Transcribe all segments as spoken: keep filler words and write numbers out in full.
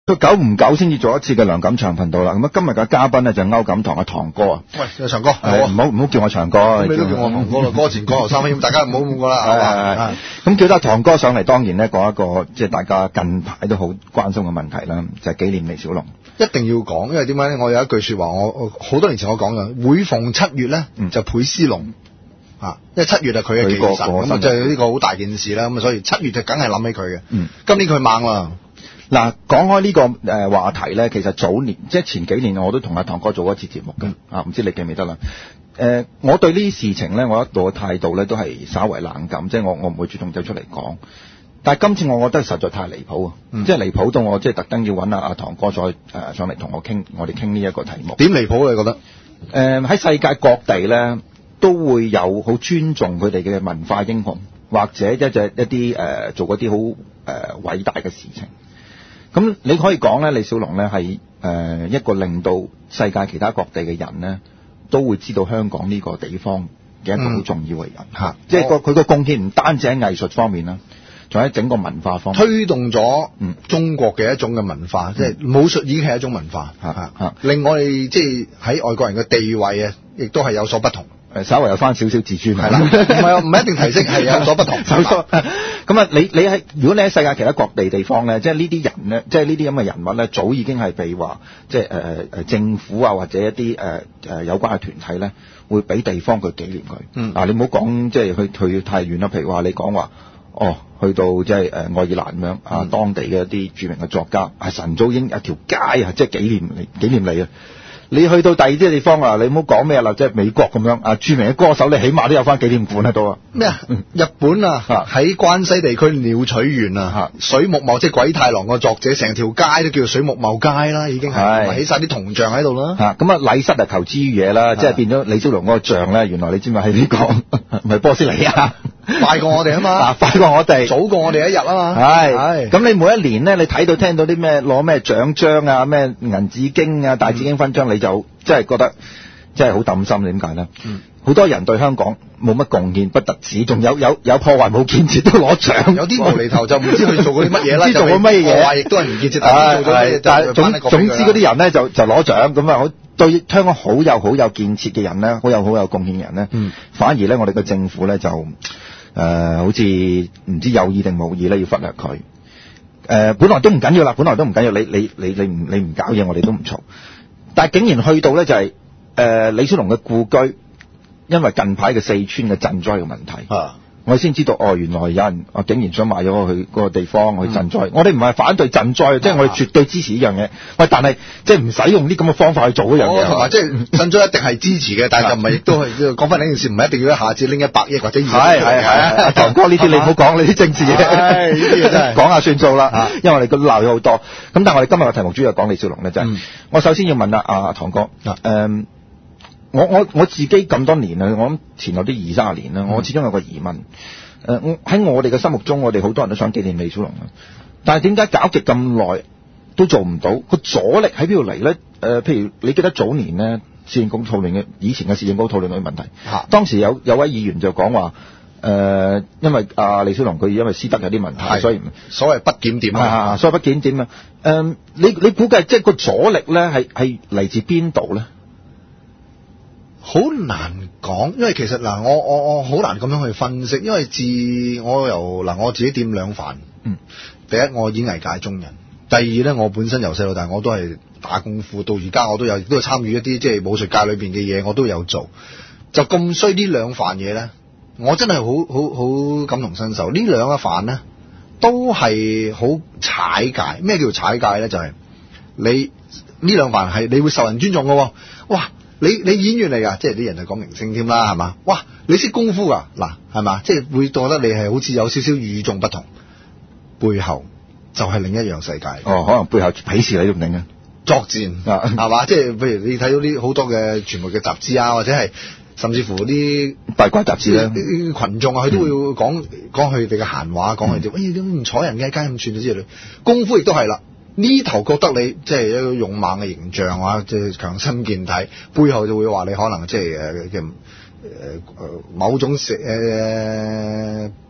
佢久唔久先至做一次嘅梁錦祥頻道啦。咁啊，今日嘅嘉賓咧就歐錦棠嘅堂哥啊。 喂，長哥， 唔好唔好叫我長哥， 你都叫我堂哥啦，歌前歌後三分，大家唔好咁講啦，係嘛？ 咁叫得堂哥上嚟，當然咧講一個即係大家近排都好關心嘅問題啦，就係紀念李小龍。 一定要講，因為點解咧？我有一句說話，我我好多年前我講嘅，每逢七月咧就倍思龍。啊，因為七月係佢嘅忌神，咁啊就係呢個好大件事啦。咁啊，所以七月就梗係諗起佢嘅。嗯，今年佢猛啦。 嗱，講開呢個誒話題咧，其實早年即係前幾年我都同阿堂哥做過一次節目嘅。嗯、啊，唔知你記唔記得啦？誒、呃，我對呢啲事情咧，我一度嘅態度咧都係稍為冷感，即係我我唔會主動走出嚟講。但係今次我覺得實在太離譜啊！嗯、即係離譜到我即係特登要揾阿阿堂哥再誒、呃、上嚟同我傾，我哋傾呢一個題目。點離譜你覺得？誒、 呃，喺世界各地咧都會有好尊重佢哋嘅文化英雄，或者一隻一啲誒、呃、做嗰啲好誒偉大嘅事情。咁你可以講咧，李小龍咧係誒一個令到世界其他各地嘅人咧都會知道香港呢個地方嘅一個好重要嘅人嚇，嗯、即係個佢個貢獻唔單止喺藝術方面啦，仲喺整個文化方面推動咗中國嘅一種嘅文化，嗯、即係武術已經係一種文化嚇嚇，嗯、令我哋即係喺外國人嘅地位啊，亦都係有所不同。 誒，稍微有翻少少自尊係啦， 唔係唔係一定提升，係有所不同。 咁啊，你你喺如果你喺世界其他各地地方咧，即係呢啲人咧，即係呢啲咁嘅人物咧，早已經係被話即係誒誒政府啊或者一啲誒誒有關嘅團體咧，會俾地方佢紀念佢。嗯，嗱、啊、你唔好講即係去去太遠啦，譬如話你講話哦，去到即係誒愛爾蘭咁樣啊，嗯、當地嘅一啲著名嘅作家，係晨早已經有條街啊，即係紀念你紀念你啊。你去到第二啲地方啊，你唔好講咩啦，即係美國咁樣啊，著名嘅歌手你起碼都有翻紀念館喺度啊。咩啊？ 日本啊，喺關西地區鳥取縣啊，水木茂即係鬼太郎個作者，成條街都叫做水木茂街啦，已經係起晒啲銅像喺度啦。嚇咁啊，禮失啊求之於野啦，即係變咗李小龍嗰個像咧，原來你知唔知係呢個唔係波斯尼亞？ 快過我哋啊嘛， 快過我哋， 早過我哋一日啊嘛。 係係。咁你每一年咧，你睇到聽到啲咩攞咩獎章啊，咩銀紫荊啊、大紫荊勳章，你就即係覺得即係好抌心。點解咧？嗯，好多人對香港冇乜貢獻，不特止，仲有有有破壞冇建設都攞獎。 有啲無厘頭就唔知佢做過啲乜嘢啦， 唔知做過乜嘢， 破壞亦都係唔建設，但係做咗乜嘢？ 但係總總之嗰啲人咧就就攞獎咁啊！對香港好有好有建設嘅人咧，好有好有貢獻嘅人咧，嗯，反而咧我哋嘅政府咧就。誒、呃，好似唔知有意定冇意咧，要忽略佢。誒、呃，本來都唔緊要啦，本來都唔緊要。你你你你唔你唔搞嘢，我哋都唔嘈。但係竟然去到咧，就係、是、誒、呃、李小龍嘅故居，因為近排嘅四川嘅賑災嘅問題。啊。我先知道哦，原來有人啊，竟然想買咗去嗰個地方去賑災。嗯、我哋唔係反對賑災，即係、啊、我哋絕對支持呢樣嘢。喂，但係即係唔使用啲咁嘅方法去做嗰樣嘢。 同埋即係賑災一定係支持嘅，但係就唔係亦都係講翻呢件事，唔係一定要一下子拎一百億或者二百億。係係係。阿堂哥呢啲你唔好講，你啲政治嘢，呢啲嘢真係講下算數啦。啊、因為我哋個鬧咗好多。咁但係我哋今日嘅題目主要講李小龍咧，就係、是嗯、我首先要問下阿堂哥。誒、嗯。我我我自己咁多年啦，我諗前後啲二三十年啦，我始終有個疑問。誒，我喺我哋嘅心目中，我哋好多人都想紀念李小龍啊，但係點解搞極咁耐都做唔到？個阻力喺邊度嚟咧？誒、呃，譬如你記得早年咧，市政局討論嘅以前嘅市政局討論嘅問題，啊、當時有有位議員就講話，誒、呃，因為阿、呃、李小龍佢因為私德有啲問題， 是所以所謂不檢點啊， 所謂不檢點啊。誒、呃，你你估計即係個阻力咧係係嚟自邊度咧？ 好難講，因為其實嗱，我我我好難咁樣去分析，因為自我由嗱我自己掂兩飯，嗯，第一我演藝界中人，第二咧我本身由細到大我都係打功夫，到而家我都有都有參與一啲即係武術界裏邊嘅嘢，我都有做，就咁衰呢兩飯嘢咧，我真係好好好感同身受。呢兩個飯咧都係好踩界，咩叫踩界咧？就係、是、你呢兩飯係你會受人尊重嘅，哇！你你演員嚟噶，即係啲人就講明星添啦，係嘛？哇，你識功夫噶，嗱，係嘛？即係會覺得你係好似有少少與眾不同，背後就係另一樣世界。 哦，可能背後鄙視你都唔定嘅， 作戰啊，係嘛？即係譬如你睇到啲好多嘅傳媒嘅雜誌啊，或者係甚至乎啲八卦雜誌咧， 群眾啊，佢都會講講佢哋嘅閒話，講佢哋，哎呀點唔睬人嘅，街咁串咗之類。功夫亦都係啦。呢頭覺得你即係一個勇猛嘅形象啊，即係強身健體，背後就會話你可能即係誒嘅誒誒某種誒、呃、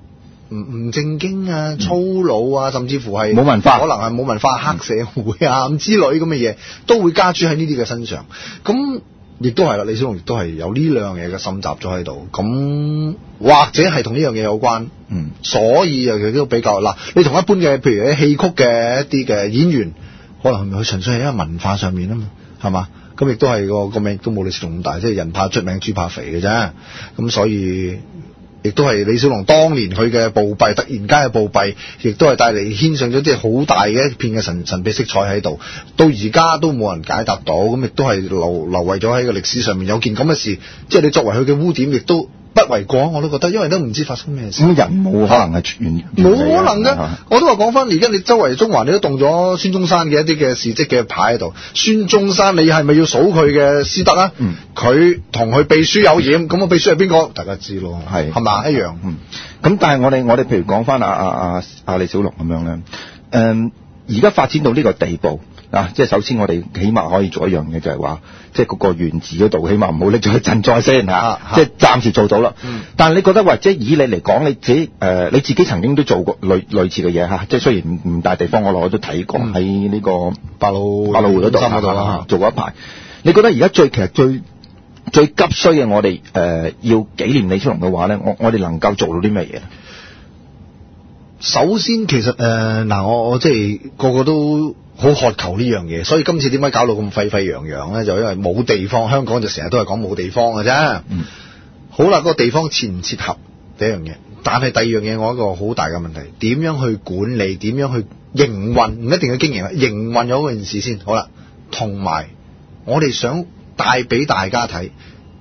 唔唔正經啊、粗魯啊，甚至乎係冇文化， 可能係冇文化黑社會啊咁之類咁嘅嘢，都會加諸喺呢啲嘅身上。咁亦都係啦，李小龍亦都係有呢兩樣嘢嘅滲雜咗喺度。咁或者係同呢樣嘢有關，嗯，所以又亦都比較嗱，你同一般嘅譬如喺戲曲嘅一啲嘅演員，可能佢純粹係因為文化上面啊嘛，係嘛？咁亦都係個個名都冇李小龍咁大，即係人怕出名豬怕肥嘅啫。咁所以亦都係李小龍當年佢嘅暴斃，突然間嘅暴斃，亦都係帶嚟牽上咗即係好大嘅一片嘅神神秘色彩喺度。到而家都冇人解答到，咁亦都係留留遺咗喺個歷史上面。有件咁嘅事，即係你作為佢嘅污點，亦都不為過，我都覺得，因為都唔知發生咩事。 咁人冇可能係全冇可能嘅。我都話講翻，而家你周圍中環你都動咗孫中山嘅一啲嘅事蹟嘅牌喺度。孫中山你係咪要數佢嘅師德啊？佢同佢秘書有染，咁個秘書係邊個？大家知咯，係係嘛一樣。 嗯，咁但係我哋我哋譬如講翻阿阿阿阿李小龍咁樣咧，誒而家發展到呢個地步。啊！即係首先我哋起碼可以做一樣嘢，就係話，即係嗰個原字嗰度，起碼唔好拎咗去賑災先嚇。啊啊、即係暫時做到啦。嗯、但係你覺得，或者以你嚟講，你自己誒、呃、你自己曾經都做過類類似嘅嘢嚇。即係雖然唔唔大地方，我我都睇過喺呢、嗯、個百老百老匯嗰度嗰度啦，做過一排。你覺得而家最其實最最急需嘅，我哋誒、呃、要紀念李小龍嘅話咧，我我哋能夠做到啲咩嘢？ 首先，其實誒嗱、呃，我我即係個個都好渴求呢樣嘢，所以今次點解搞到咁沸沸揚揚咧？就因為冇地方，香港就成日都係講冇地方嘅啫。嗯，好啦，嗰個地方切唔切合第一樣嘢，但係第二樣嘢，我一個好大嘅問題，點樣去管理？點樣去營運？唔一定要經營啦，營運咗嗰件事先好啦。同埋，我哋想帶俾大家睇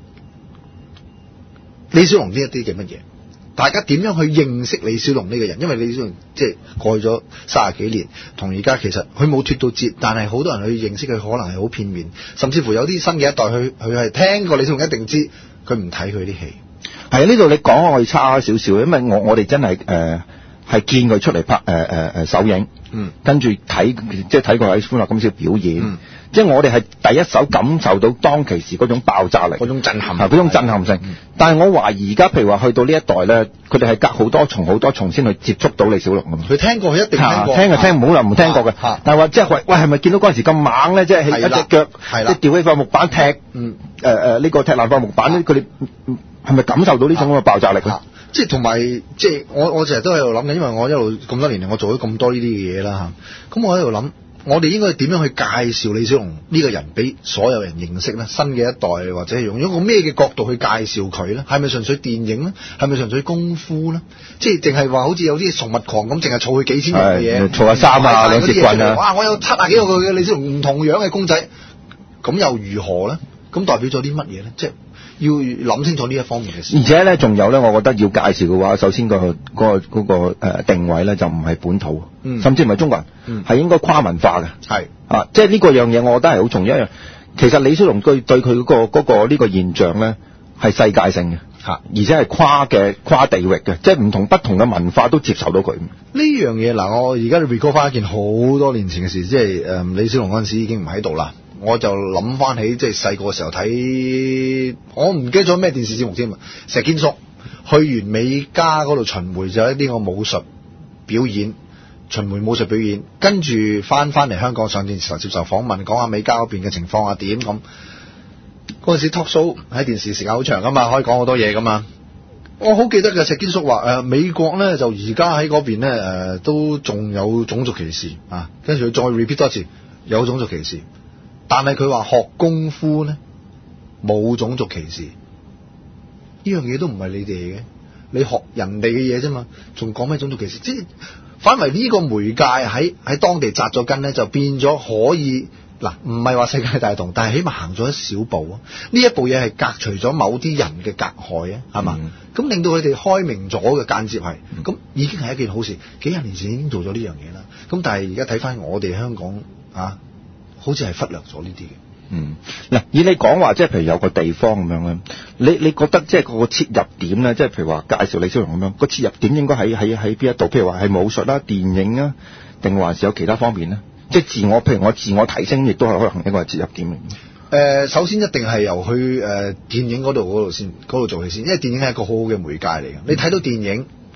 李小龍呢一啲嘅乜嘢？大家點樣去認識李小龍呢個人？因為李小龍即係過去咗三十幾年，同而家其實佢冇脫到節，但係好多人去認識佢，可能係好片面，甚至乎有啲新嘅一代，佢佢係聽過李小龍一定知，佢唔睇佢啲戲。係啊，呢度你講我可以差少少，因為我我哋真係誒係見佢出嚟拍誒誒誒首映，嗯，跟住睇即係睇過喺歡樂今宵表演。嗯，即係我哋係第一手感受到當其時嗰種爆炸力，嗰種震撼，嗰種震撼性。嗯、但係我懷疑而家譬如話去到呢一代咧，佢哋係隔好多重好多重先去接觸到李小龍㗎嘛。佢聽過，佢一定聽過，聽就聽，唔好就唔聽過嘅。啊、但係話即係喂喂，係咪見到嗰陣時咁猛咧？即係一隻腳，即係吊起塊木板踢，嗯誒誒呢個踢爛塊木板咧，佢哋係咪感受到呢種咁嘅爆炸力咧？啊、即係同埋即係我我成日都喺度諗緊，因為我一路咁多年嚟，我做咗咁多呢啲嘅嘢啦嚇。咁我喺度諗。我哋應該點樣去介紹李小龍呢個人俾所有人認識咧？新嘅一代或者用一個咩嘅角度去介紹佢咧？係咪純粹電影咧？係咪純粹功夫咧？即係淨係話好似有啲崇物狂咁，淨係儲佢幾千樣嘅嘢，儲下衫啊，兩節棍啊！哇！我有七啊幾個嘅李小龍唔同樣嘅公仔，咁又如何咧？咁代表咗啲乜嘢咧？即係要諗清楚呢一方面嘅事。而且咧，仲有咧，我覺得要介紹嘅話，首先、嗰個、嗰個、嗰個誒定位咧，就唔係本土，嗯、甚至唔係中國人，係、嗯、應該跨文化嘅。係啊，即係呢個樣嘢，我覺得係好重要一樣。其實李小龍對對佢嗰個嗰個呢個現象咧，係世界性嘅嚇，而且係跨嘅跨地域嘅，即係唔同不同嘅文化都接受到佢。呢樣嘢嗱，我而家 recall 翻一件好多年前嘅事，即係誒、嗯、李小龍嗰陣時已經唔喺度啦。我就諗翻起即係細個嘅時候睇，我唔記得咗咩電視節目添啊！石堅叔去完美加嗰度巡迴就一啲個武術表演，巡迴武術表演，跟住翻翻嚟香港上電視台接受訪問，講下美加嗰邊嘅情況啊點咁。嗰陣時 talk show 喺電視時間好長噶嘛，可以講好多嘢噶嘛。我好記得嘅石堅叔話誒、呃、美國咧就而家喺嗰邊咧誒都仲有種族歧視啊，跟住佢再 repeat 多次有種族歧視。但係佢話學功夫咧冇種族歧視，呢樣嘢都唔係你哋嘅，你學人哋嘅嘢啫嘛，仲講咩種族歧視？即係反為呢個媒介喺喺當地紮咗根咧，就變咗可以嗱，唔係話世界大同，但係起碼行咗一小步啊！呢一步嘢係隔除咗某啲人嘅隔害啊，係嘛？咁、嗯、令到佢哋開明咗嘅間接係，咁、嗯、已經係一件好事。幾廿年前已經做咗呢樣嘢啦，咁但係而家睇翻我哋香港啊。好似係忽略咗呢啲嘅。嗯，嗱，以你講話，即係譬如有個地方咁樣咧，你你覺得即係個切入點咧，即係譬如話介紹李小龍咁樣，個切入點應該喺喺喺邊一度？譬如話係武術啦、電影啊，定還是有其他方面咧？即係自我，譬如我自我提升，亦都係可能一個切入點嚟。誒、呃，首先一定係由去誒、呃、電影嗰度嗰度先，嗰度做起先，因為電影係一個好好嘅媒介嚟嘅。你睇到電影，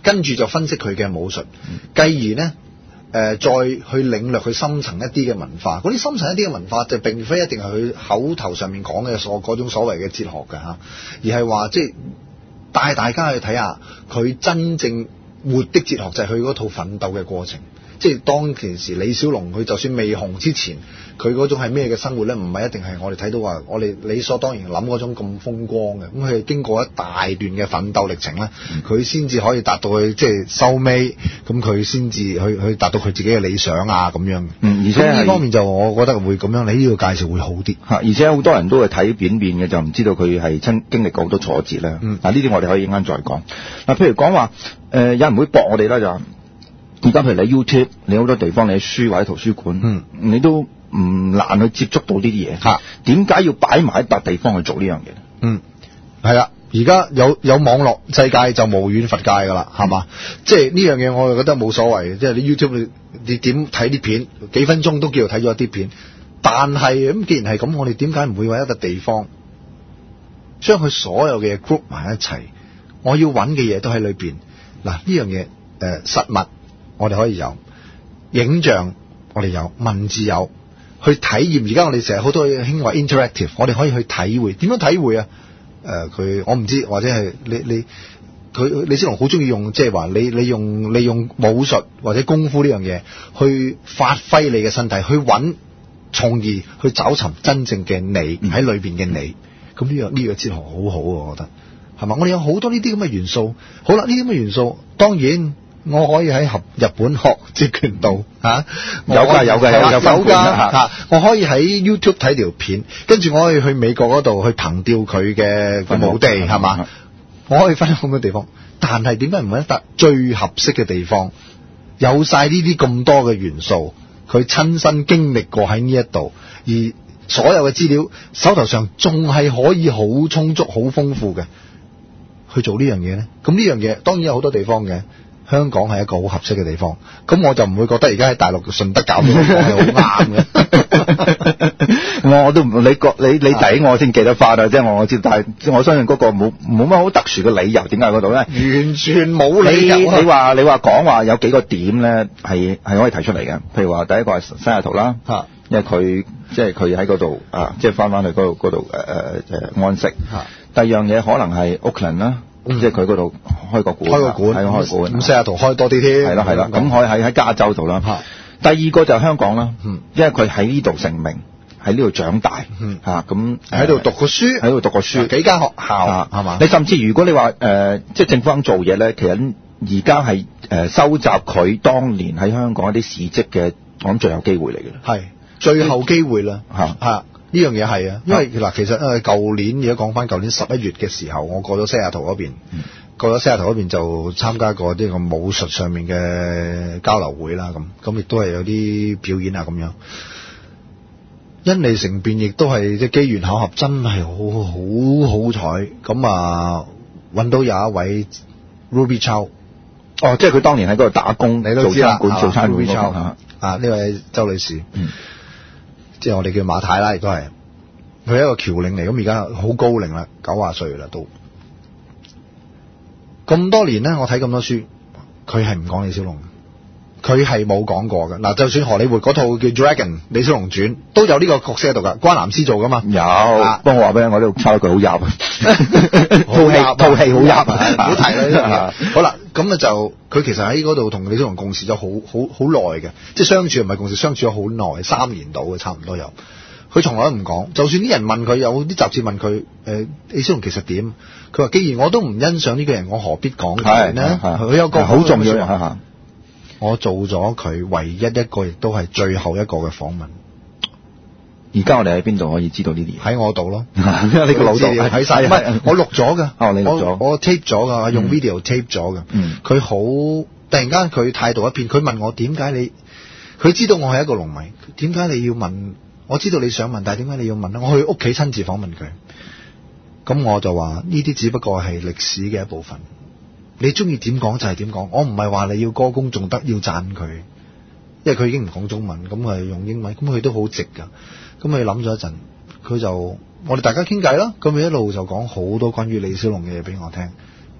跟住就分析佢嘅武術，繼而咧。誒、呃，再去領略佢深層一啲嘅文化，嗰啲深層一啲嘅文化就並非一定係佢口頭上面講嘅所嗰種所謂嘅哲學嘅嚇，而係話即係帶大家去睇下佢真正活的哲學就係佢嗰套奮鬥嘅過程。即係當其時李小龍佢就算未紅之前，佢嗰種係咩嘅生活咧？唔係一定係我哋睇到話，我哋理所當然諗嗰種咁風光嘅。咁佢係經過一大段嘅奮鬥歷程咧，佢先至可以達到佢即係收尾，咁佢先至去去達到佢自己嘅理想啊咁樣。 嗯，而且呢方面就我覺得會咁樣，你呢個介紹會好啲嚇。而且好多人都係睇片面嘅，就唔知道佢係親經歷過好多挫折啦。嗯，嗱呢啲我哋可以一陣再講。嗱，譬如講話誒，有人會駁我哋啦就。而家譬如你 YouTube，你好多地方你喺書或者圖書館，嗯，你都唔難去接觸到呢啲嘢。嚇，點解要擺埋一笪地方去做呢樣嘢？ 嗯，係啦，而家有有網絡世界就無遠弗屆噶啦，係嘛？即係呢樣嘢我就覺得冇所謂，即係你 YouTube 你你點睇啲片，幾分鐘都叫做睇咗啲片。但係咁既然係咁，我哋點解唔會揾一笪地方，將佢所有嘅嘢 group 埋一齊？我要揾嘅嘢都喺裏邊。嗱，呢樣嘢誒實物。我哋可以有影像，我哋有文字有去體驗。而家我哋成日好多興話 interactive， 我哋可以去體會。點樣體會啊？誒、呃，佢我唔知，或者係你你佢李小龍好中意用，即係話你你用你用武術或者功夫呢樣嘢去發揮你嘅身體，去揾，從而去找尋真正嘅你喺裏邊嘅你。咁呢、這個呢、這個哲學好好，我覺得係嘛？我哋有好多呢啲咁嘅元素。好啦，呢啲咁嘅元素，當然。我可以喺合日本學截拳道嚇，有㗎有㗎有有分㗎嚇。我可以喺 YouTube 睇條片，跟住我可以去美國嗰度去憑吊佢嘅墓地係嘛？我可以分好多地方，但係點解唔揾一笪最合適嘅地方？有晒呢啲咁多嘅元素，佢親身經歷過喺呢一度，而所有嘅資料手頭上仲係可以好充足、好豐富嘅去做呢樣嘢咧。咁呢樣嘢當然有好多地方嘅。香港係一個好合適嘅地方，咁我就唔會覺得而家喺大陸順德搞到係好啱嘅。 我都唔你覺你你抵我先記得翻啊！即係我我知道，但係我相信嗰個冇冇乜好特殊嘅理由，點解嗰度咧？ 完全冇理由。 你你話你話講話有幾個點咧，係係可以提出嚟嘅。譬如話第一個係西雅圖啦，嚇，因為佢即係佢喺嗰度啊，即係翻翻去嗰度嗰度誒誒誒安息。嚇，第二樣嘢可能係 Oakland 啦。嗯、即係佢嗰度開個館，開個館，係開館。咁西雅圖開多啲添，係啦係啦。咁可以喺喺加州度啦。第二個就係香港啦，嗯、因為佢喺呢度成名，喺呢度長大，嚇咁喺度讀過書， 喺度讀過書， 幾間學校係嘛？ 你甚至如果你話誒、呃，即係政府肯做嘢咧，其實而家係誒收集佢當年喺香港一啲事蹟嘅，我諗最後機會嚟嘅。 係最後機會啦，嚇嚇。呢樣嘢係啊，因為嗱，其實誒舊年而家講翻舊年十一月嘅時候，我過咗西雅圖嗰邊，嗯、過咗西雅圖嗰邊就參加過啲個武術上面嘅交流會啦，咁咁亦都係有啲表演啊咁樣。因利成便，亦都係即係機緣巧合，真係好好好彩。咁啊，揾到有一位 Ruby Chow， 哦，即係佢當年喺嗰度打工， 你都知啦， 做餐館 Ruby Chow 啊，呢位周女士。嗯，即係我哋叫馬太啦，亦都係佢係一個僑領嚟，咁而家好高齡啦，九廿歲啦都。咁多年咧，我睇咁多書，佢係唔講李小龍，佢係冇講過嘅。嗱，就算荷里活嗰套叫《Dragon 李小龍傳》，都有呢個角色喺度噶，關南斯做噶嘛。有， 不過我話俾你，我呢度抄一句好入啊，套戲套戲好入啊，唔好提啦。 好啦，咁啊就佢其實喺嗰度同李小龍共事咗好好好耐嘅，即係相處唔係共事，相處咗好耐，三年到嘅差唔多有。佢從來都唔講，就算啲人問佢，有啲雜誌問佢，誒、呃、李小龍其實點？佢話：既然我都唔欣賞呢個人，我何必講佢呢？佢有個好重要嘅，我做咗佢唯一一個，亦都係最後一個嘅訪問。 而家我哋喺邊度可以知道呢啲嘢？ 喺我度咯， 因為你個腦度喺晒，唔係我錄咗㗎。 哦，你錄咗， 我 tape 咗㗎，用 video tape 咗㗎。佢好、嗯、突然間佢態度一變，佢問我點解你？佢知道我係一個龍迷，點解你要問？我知道你想問，但係點解你要問咧？我去屋企親自訪問佢，咁我就話呢啲只不過係歷史嘅一部分。你中意點講就係點講，我唔係話你要歌功頌德要讚佢，因為佢已經唔講中文，咁係用英文，咁佢都好直噶。咁佢諗咗一陣，佢就我哋大家傾偈啦，咁佢一路就講好多關於李小龍嘅嘢俾我聽。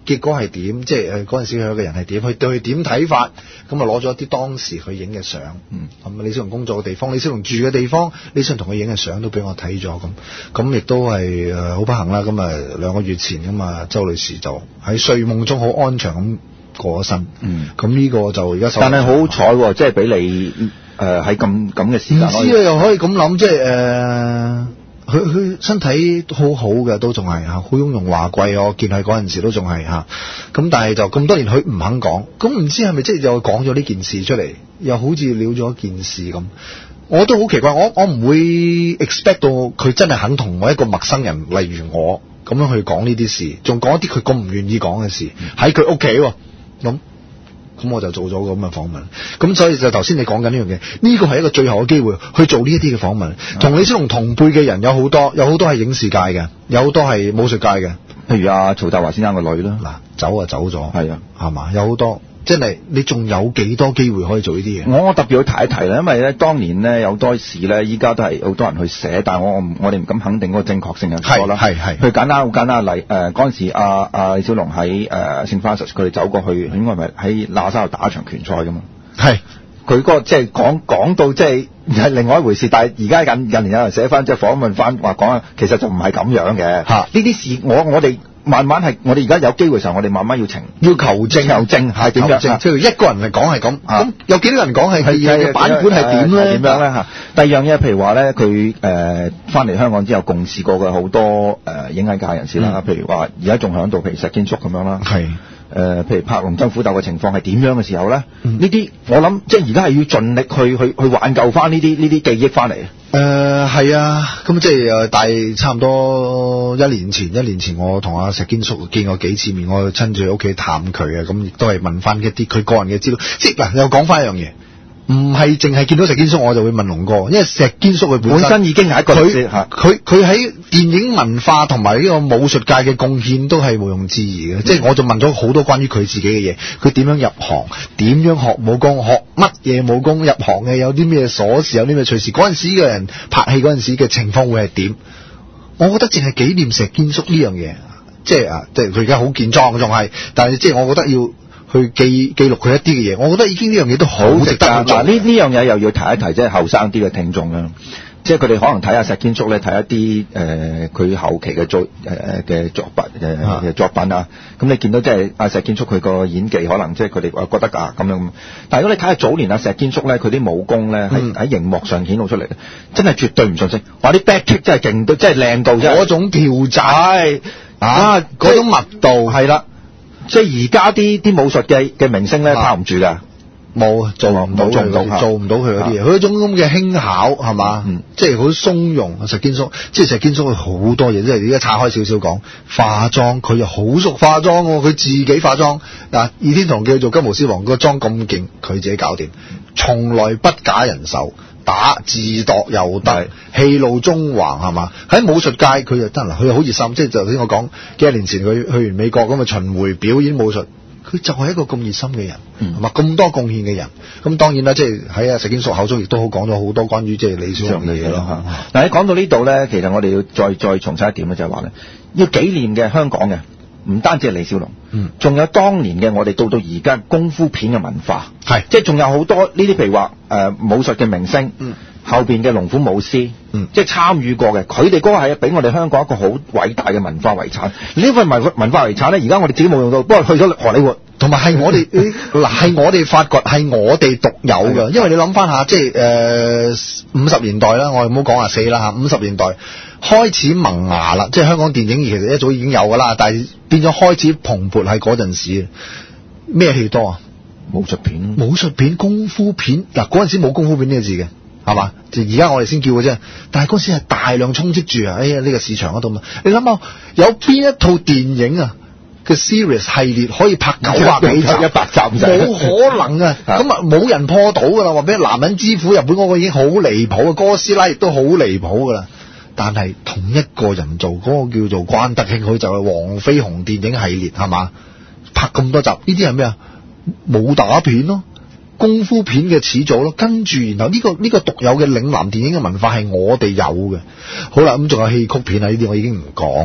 結果係點，即係誒嗰陣時佢嘅人係點，佢對佢點睇法，咁啊攞咗一啲當時佢影嘅相，嗯，咁李小龍工作嘅地方，李小龍住嘅地方，李小龍同佢影嘅相都俾我睇咗，咁咁亦都係誒好不幸啦，咁啊兩個月前咁啊周女士就喺睡夢中好安詳咁過咗身，嗯，咁呢個就而家， 但係好彩喎，即係俾你誒喺咁咁嘅時間， 唔知啊又可以咁諗，即係誒。佢佢身體好好嘅，都仲係嚇，好雍容華貴。我見佢嗰陣時都仲係嚇，咁但係就咁多年佢唔肯講，咁唔知係咪即係又講咗呢件事出嚟，又好似了咗一件事咁。我都好奇怪，我我唔會 expect 到佢真係肯同我一個陌生人，例如我咁樣去講呢啲事，仲講一啲佢咁唔願意講嘅事喺佢屋企喎，咁。咁我就做咗個咁嘅訪問，咁所以就頭先你講緊呢樣嘢，呢個係一個最後嘅機會去做呢一啲嘅訪問。同李小龍同輩嘅人有好多，有好多係影視界嘅，有好多係武術界嘅，譬如阿曹達華先生個女啦，嗱走啊走咗，係啊，係嘛，有好多。真係你仲有幾多機會可以做呢啲嘢？我我特別要提一提啦，因為咧當年咧有好多事咧，依家都係好多人去寫，但係我我我哋唔敢肯定嗰個正確性係幾多啦。係係。佢簡單好簡單嘅例，誒嗰陣時阿阿李小龍喺誒聖 Francis 佢哋走過去，應該係咪喺喇沙度打一場拳賽噶嘛？係。佢嗰個即係講講到即係係另外一回事，但係而家近近年有人寫翻即係訪問翻話講啊，其實就唔係咁樣嘅。嚇！呢啲事我我哋。慢慢係，我哋而家有機會嘅時候，我哋慢慢要澄，要求證，求證係點樣？即係一個人嚟講係咁，咁有幾多人講係係版本係點咧？點樣咧嚇？第二樣嘢，譬如話咧，佢誒翻嚟香港之後共事過嘅好多誒影藝界人士啦，譬如話而家仲喺度，譬如石堅叔咁樣啦，係誒，譬如拍龍爭虎鬥嘅情況係點樣嘅時候咧？呢啲我諗即係而家係要盡力去去去挽救翻呢啲呢啲記憶翻嚟。誒係、呃、啊，咁即係誒，但係差唔多一年前，一年前我同阿石堅叔見過幾次面，我親自去屋企探佢啊，咁亦都係問翻一啲佢個人嘅資料。即係嗱，又講翻一樣嘢，唔係淨係見到石堅叔我就會問龍哥，因為石堅叔佢本身，本身已經係一個佢佢佢喺電影文化同埋呢個武術界嘅貢獻都係毋庸置疑嘅。嗯、即係我就問咗好多關於佢自己嘅嘢，佢點樣入行，點樣學武功，學乜嘢武功入行嘅，有啲咩鎖匙，有啲咩趣事，嗰陣時嘅人拍戲嗰陣時嘅情況會係點？我覺得淨係紀念石堅叔呢樣嘢，即係啊，即係佢而家好健壯仲係，但係即係我覺得要去記記錄佢一啲嘅嘢，我覺得已經呢樣嘢都好值得。嗱，呢呢樣嘢又要提一提，即係後生啲嘅聽眾啦。即係佢哋可能睇下石堅叔咧，睇一啲誒佢後期嘅作誒嘅作品嘅嘅作品啊。咁你見到即係阿石堅叔佢個演技，可能即係佢哋話覺得啊咁樣。但係如果你睇下早年阿石堅叔咧，佢啲武功咧喺喺熒幕上顯露出嚟，真係絕對唔遜色。話啲 back kick 真係勁到，真係靚到，嗰種條仔啊，嗰種密度係啦。即係而家啲啲武術嘅嘅明星咧，拋唔住㗎。冇做唔到，做唔到，做唔到佢嗰啲嘢。佢嗰種咁嘅輕巧係嘛，嗯、即係好鬆容。石堅叔，即係石堅叔，佢好多嘢。即係而家拆開少少講，化妝佢又好熟化妝喎，佢自己化妝嗱。倚天屠龍記做金毛獅王個妝咁勁，佢自己搞掂，從來不假人手，打自度又得，戲路中橫係嘛。喺武術界佢就得啦，佢又好熱心。即係頭先我講幾廿年前佢去完美國咁啊巡迴表演武術。佢就係一個咁熱心嘅人，係嘛、嗯？咁多貢獻嘅人，咁當然啦，即係喺阿石堅叔口中亦都好講咗好多關於即係李小龍嘅嘢咯嚇。但係講到呢度咧，其實我哋要再再重申一點咧，就係話咧，要紀念嘅香港嘅唔單止係李小龍，嗯，仲有當年嘅我哋到到而家功夫片嘅文化，係是，即係仲有好多呢啲譬如話誒、呃、武術嘅明星，嗯。後邊嘅龍虎武師，嗯，即係參與過嘅，佢哋嗰個係俾我哋香港一個好偉大嘅文化遺產。呢份文文化遺產咧，而家我哋自己冇用到，不過去咗荷里活，同埋係我哋嗱係我哋發掘，係我哋獨有嘅。因為你諗翻下，即係誒五十年代啦，我哋唔好講下四啦嚇，五十年代開始萌芽啦，即係香港電影其實一早已經有噶啦，但係變咗開始蓬勃喺嗰陣時，咩戲多啊？武術片、武術片、功夫片，嗱嗰陣時冇功夫片呢個字嘅。係嘛？就而家我哋先叫嘅啫，但係嗰時係大量充斥住啊！哎呀，呢個市場嗰度嘛，你諗下有邊一套電影啊嘅 series 系列可以拍九百幾集、一百集？冇可能啊！咁啊冇人破到噶啦，話俾男人之苦，日本嗰個已經好離譜啊，哥斯拉亦都好離譜噶啦。但係同一個人做嗰個叫做關德興，佢就係黃飛鴻電影系列係嘛？拍咁多集，呢啲係咩啊？武打片咯。功夫片嘅始祖咯，跟住然後呢、這個呢、這個獨有嘅嶺南電影嘅文化係我哋有嘅。好啦，咁仲有戲曲片啊，呢啲我已經唔講。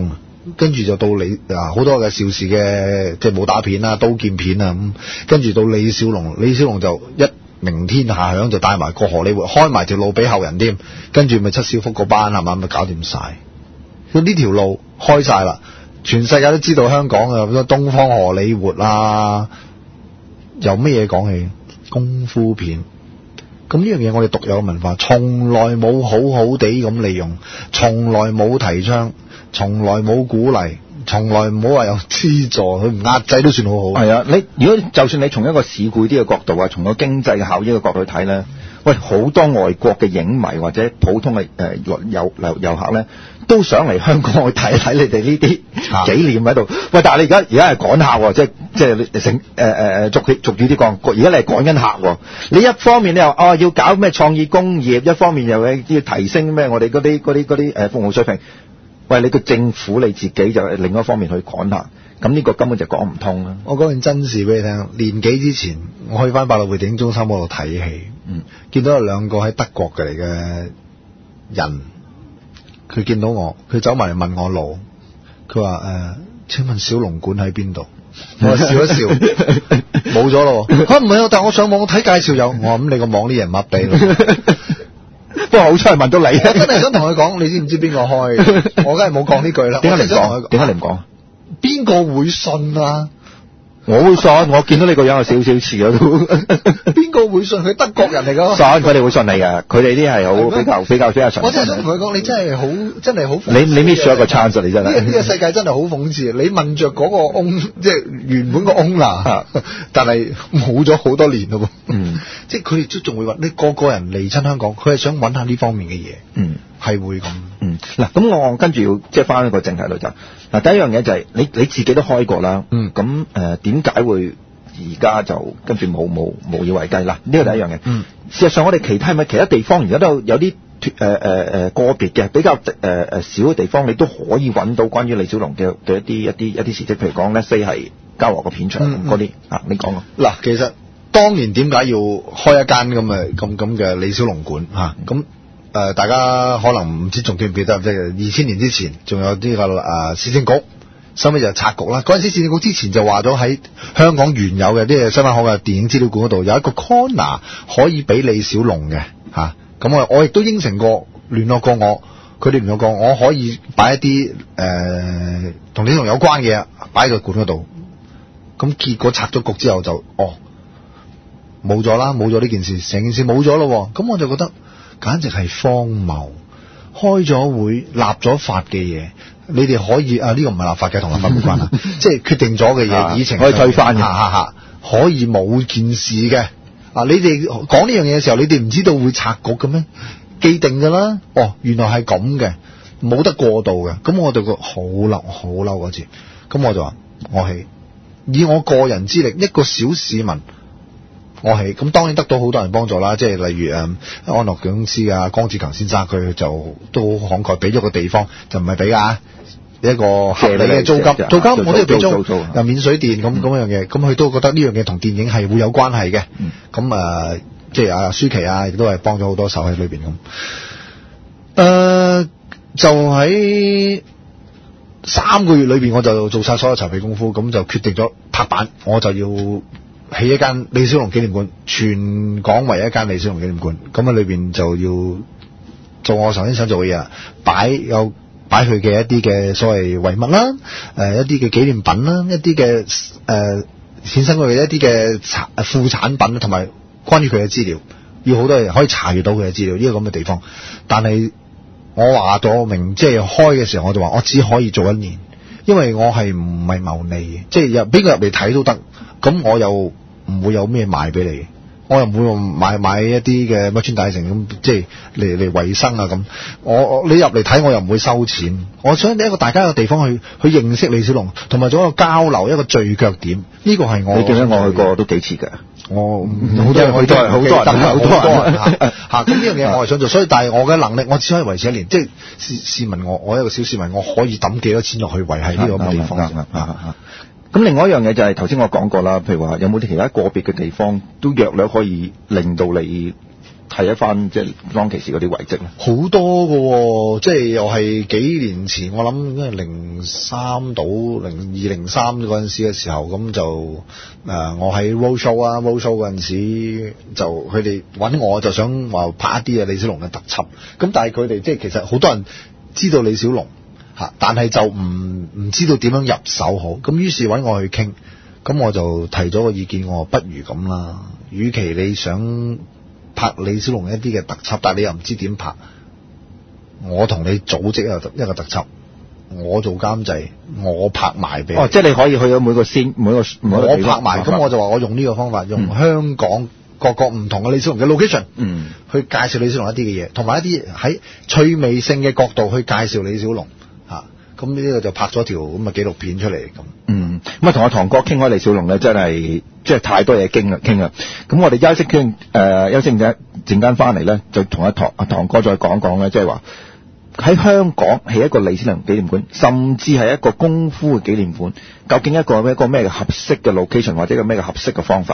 跟住就到李啊好多嘅邵氏嘅即係武打片啊、刀劍片啊咁，跟住到李小龍，李小龍就一明天下響就帶埋個荷里活，開埋條路俾後人添，跟住咪七小福嗰班係嘛，咪搞掂晒。佢呢條路開晒啦，全世界都知道香港嘅東方荷里活啊，由乜嘢講起？功夫片。咁呢樣嘢我哋獨有嘅文化，從來冇好好地咁利用，從來冇提倡，從來冇鼓勵，從來唔好話有資助，佢唔壓制都算好好。 係啊，你如果就算你從一個市儈啲嘅角度啊，從個經濟嘅效益嘅角度去睇咧，喂，好多外國嘅影迷或者普通嘅誒遊遊遊客咧，都想嚟香港去睇睇你哋呢啲紀念喺度。喂，但係你而家而家係趕客喎，即係即係成誒誒誒俗語俗語啲講，而家你係趕緊客喎。你一方面你又哦要搞咩創意工業，一方面又要提升咩我哋嗰啲嗰啲嗰啲誒服務水平。喂，你個政府你自己就係另一方面去趕客，咁呢個根本就講唔通啦。 我講件真事俾你聽，年幾之前我去翻百老匯電影中心嗰度睇戲，嗯，見到有兩個喺德國嘅嚟嘅人，佢見到我，佢走埋嚟問我路，佢話誒，請問小龍館喺邊度？我笑一笑，冇咗咯。嚇唔係啊，但係我上網我睇介紹有，我話咁你個網啲人抹地咯。 不過好彩係問到你， 我真係想同佢講，你知唔知邊個開？我梗係冇講呢句啦。 點解你唔講？點解你唔講？ 邊個會信啊？ 我會信，我見到你個樣有少少似啊都。 邊個會信？佢德國人嚟噶。 信，佢哋會信你嘅，佢哋啲係好比較比較比較純。 我真係想同佢講，你真係好，真係好。 你你 miss 咗一個 chance，你真係。 呢個世界真係好諷刺。你問着嗰個翁，即係原本個翁啦，但係冇咗好多年咯。嗯。即係佢哋都仲會話，你個個人嚟親香港，佢係想揾下呢方面嘅嘢。嗯。係會咁。 嗯。嗱，咁我跟住要即係翻一個正題度就嗱，第一樣嘢就係你你自己都開過啦。嗯。咁誒點解會？而家就跟住冇冇無以為繼啦，呢個第一樣嘢。嗯，事實上我哋其他係咪其他地方而家都有啲誒誒誒個別嘅比較誒誒、呃、少嘅地方，你都可以揾到關於李小龍嘅嘅一啲一啲一啲事蹟，譬如講咧，say 係嘉禾個片場嗰啲啊，你講啊。嗱， 其實當年點解要開一間咁嘅咁咁嘅李小龍館嚇？咁、啊、誒、呃、大家可能唔知仲記唔記得，即係二千年之前仲有啲個誒市政局。收尾就拆局啦。嗰陣時市政局之前就話咗喺香港原有嘅啲相當好嘅電影資料館嗰度有一個 corner 可以俾李小龍嘅嚇。咁、啊、我我亦都應承過聯絡過我，佢哋聯絡過我可以擺一啲誒同李小龍有關嘅嘢擺喺個館嗰度。咁結果拆咗局之後就哦冇咗啦，冇咗呢件事，成件事冇咗咯。咁我就覺得簡直係荒謬。開咗會立咗法嘅嘢，你哋可以啊？呢、這個唔係立法嘅，同立法冇關啊。即係決定咗嘅嘢，議程可以推翻嘅， 嚇嚇嚇，可以冇件事嘅。啊，你哋講呢樣嘢嘅時候，你哋唔知道會拆局嘅咩？既定㗎啦。哦，原來係咁嘅，冇得過渡嘅。咁我就覺得好嬲，好嬲嗰次。咁我就話我起，以我個人之力，一個小市民。我係咁，當然得到好多人幫助啦，即係例如誒、嗯、安樂公司啊，江志強先生佢就都好慷慨，俾咗個地方，就唔係俾啊一個合理嘅租金，租金我都要俾租，又免水電咁咁樣嘢，咁佢都覺得呢樣嘢同電影係會有關係嘅，咁、嗯、啊、呃、即係阿舒淇啊，亦都係幫咗好多手喺裏邊咁，誒、呃、就喺三個月裏邊我就做晒所有籌備功夫，咁就決定咗拍板，我就要起一間李小龍紀念館，全港唯一一間李小龍紀念館，咁啊裏邊就要做我頭先想做嘅嘢，擺有擺佢嘅一啲嘅所謂遺物啦，誒、呃、一啲嘅紀念品啦，一啲嘅誒衍生佢嘅一啲嘅產副產品，同埋關於佢嘅資料，要好多人可以查閱到佢嘅資料，呢、這個咁嘅地方。但係我話到明，即係開嘅時候，我就話我只可以做一年，因為我係唔係牟利嘅，即係入邊個入嚟睇都得。咁我又唔會有咩賣俾你，我又唔會買買一啲嘅乜穿戴成咁，即係嚟嚟維生啊咁。我我你入嚟睇我又唔會收錢，我想一個大家嘅地方去去認識李小龍，同埋做一個交流，一個聚腳點。呢個係我。你記得我去過都幾次㗎。我好多人好多人好多人好多人嚇。咁呢樣嘢我係想做，所以但係我嘅能力我只可以維持一年。即係試試問我，我一個小市民，我可以抌幾多錢落去維係呢個咁嘅地方啊？ 咁另外一樣嘢就係頭先我講過啦，譬如話有冇啲其他個別嘅地方都約略可以令到你睇一翻即係當其時嗰啲遺跡咧？ 好多㗎喎，即係又係幾年前，我諗應該係零三到零二零三嗰陣時嘅時候，咁就誒、呃、我喺 roadshow 啊 roadshow 嗰陣時就佢哋揾我就想話拍一啲嘅李小龍嘅特輯，咁但係佢哋即係其實好多人知道李小龍嚇，但係就唔唔知道點樣入手好，咁於是揾我去傾，咁我就提咗個意見，我話不如咁啦，與其你想拍李小龍一啲嘅特輯，但係你又唔知點拍，我同你組織一個一個特輯，我做監製，我拍埋俾你。 哦，即係你可以去到每個先每個每個我拍埋，咁我就話我用呢個方法，用香港各個唔同嘅李小龍嘅 location， 嗯， 去介紹李小龍一啲嘅嘢，同埋一啲喺趣味性嘅角度去介紹李小龍嚇。咁呢個就拍咗條咁嘅紀錄片出嚟咁。 嗯，咁啊同阿唐哥傾開李小龍咧，真係即係太多嘢傾啦，傾啦。咁我哋休息傾，誒、呃、休息陣陣間翻嚟咧，就同阿唐阿唐哥再講講咧，即係話喺香港起一個李小龍紀念館，甚至係一個功夫嘅紀念館，究竟一個一個咩嘅合適嘅 location，或者一個咩嘅合適嘅方法？